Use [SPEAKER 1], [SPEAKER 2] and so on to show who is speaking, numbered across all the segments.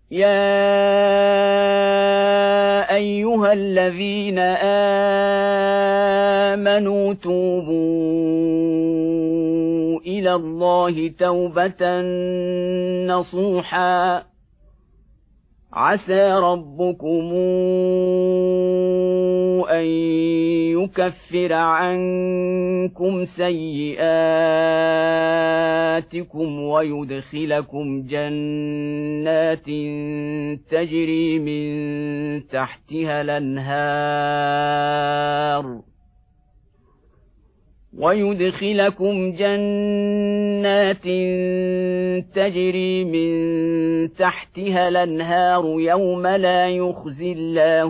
[SPEAKER 1] يا أيها الذين آمنوا توبوا إلى الله توبة نصوحا عسى ربكم أن يكفر عنكم سيئاتكم ويدخلكم جنات تجري من تحتها الأنهار يوم لا يخزي الله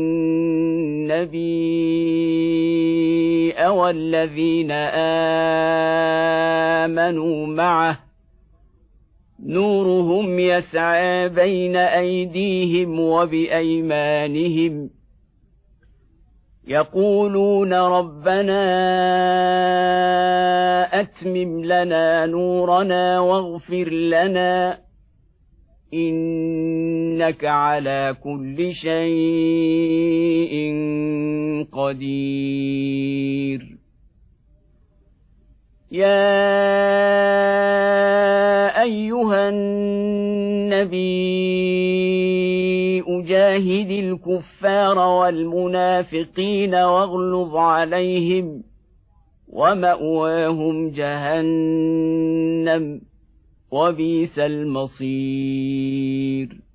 [SPEAKER 1] النبي والذين آمنوا معه نورهم يسعى بين أيديهم وبأيمانهم يقولون ربنا أتمم لنا نورنا واغفر لنا إنك على كل شيء قدير. يا أيها النبي جاهد الكفار والمنافقين واغلظ عليهم ومأواهم جهنم وبئس المصير.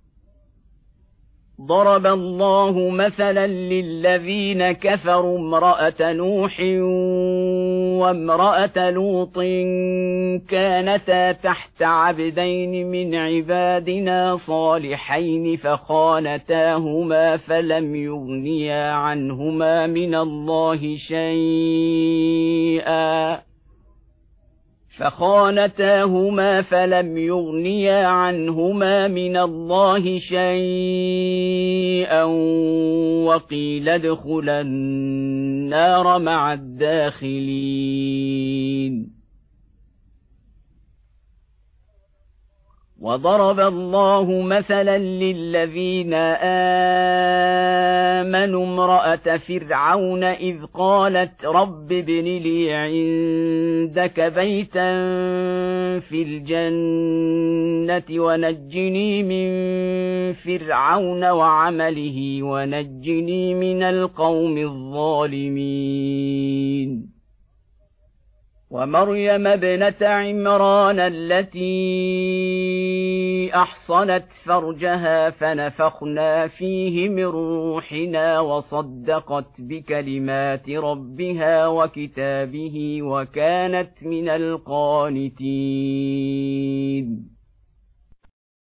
[SPEAKER 1] ضرب الله مثلا للذين كفروا امرأة نوح وامرأة لوط كانتا تحت عبدين من عبادنا صالحين فخانتاهما فلم يغنيا عنهما من الله شيئا وقيل ادخلا النار مع الداخلين. وضرب الله مثلا للذين آمنوا امرأة فرعون إذ قالت رب ابن لي عندك بيتا في الجنة ونجني من فرعون وعمله ونجني من القوم الظالمين. ومريم ابنة عمران التي أحصنت فرجها فنفخنا فيه من روحنا وصدقت بكلمات ربها وكتابه وكانت من القانتين.